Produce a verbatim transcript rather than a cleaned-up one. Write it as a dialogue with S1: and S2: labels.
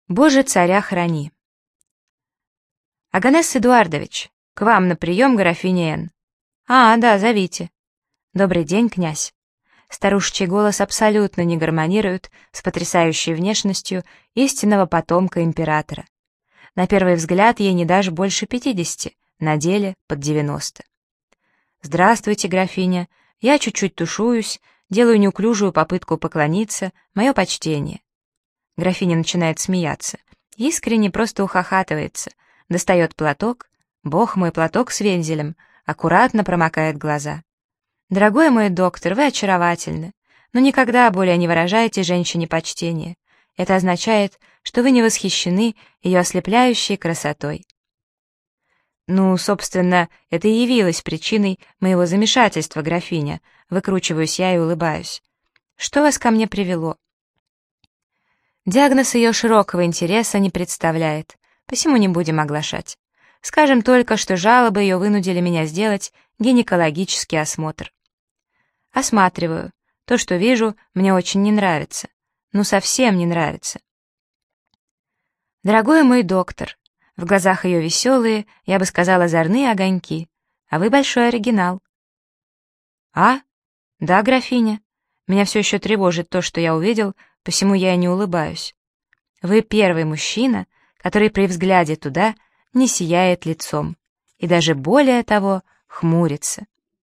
S1: Боже, царя храни. Оганес Эдуардович, к вам на прием графиня Н. А, да, зовите. Добрый день, князь. Старушечий голос абсолютно не гармонирует с потрясающей внешностью истинного потомка императора. На первый взгляд ей не даже больше пятидесяти, на деле под девяносто. Здравствуйте, графиня. Я чуть-чуть тушуюсь, делаю неуклюжую попытку поклониться, мое почтение. Графиня начинает смеяться. Искренне просто ухахатывается. Достает платок. Бог мой, платок с вензелем. Аккуратно промокает глаза. Дорогой мой доктор, вы очаровательны. Но никогда более не выражайте женщине почтения. Это означает, что вы не восхищены ее ослепляющей красотой. Ну, собственно, это и явилось причиной моего замешательства, графиня. Выкручиваюсь я и улыбаюсь. Что вас ко мне привело? Диагноз ее широкого интереса не представляет, посему не будем оглашать. Скажем только, что жалобы ее вынудили меня сделать гинекологический осмотр. Осматриваю. То, что вижу, мне очень не нравится. Ну, совсем не нравится. Дорогой мой доктор, в глазах ее веселые, я бы сказала, озорные огоньки, а вы большой оригинал. А? Да, графиня. Меня все еще тревожит то, что я увидел, посему я и не улыбаюсь. Вы первый мужчина, который при взгляде туда не сияет лицом, и даже более того, хмурится.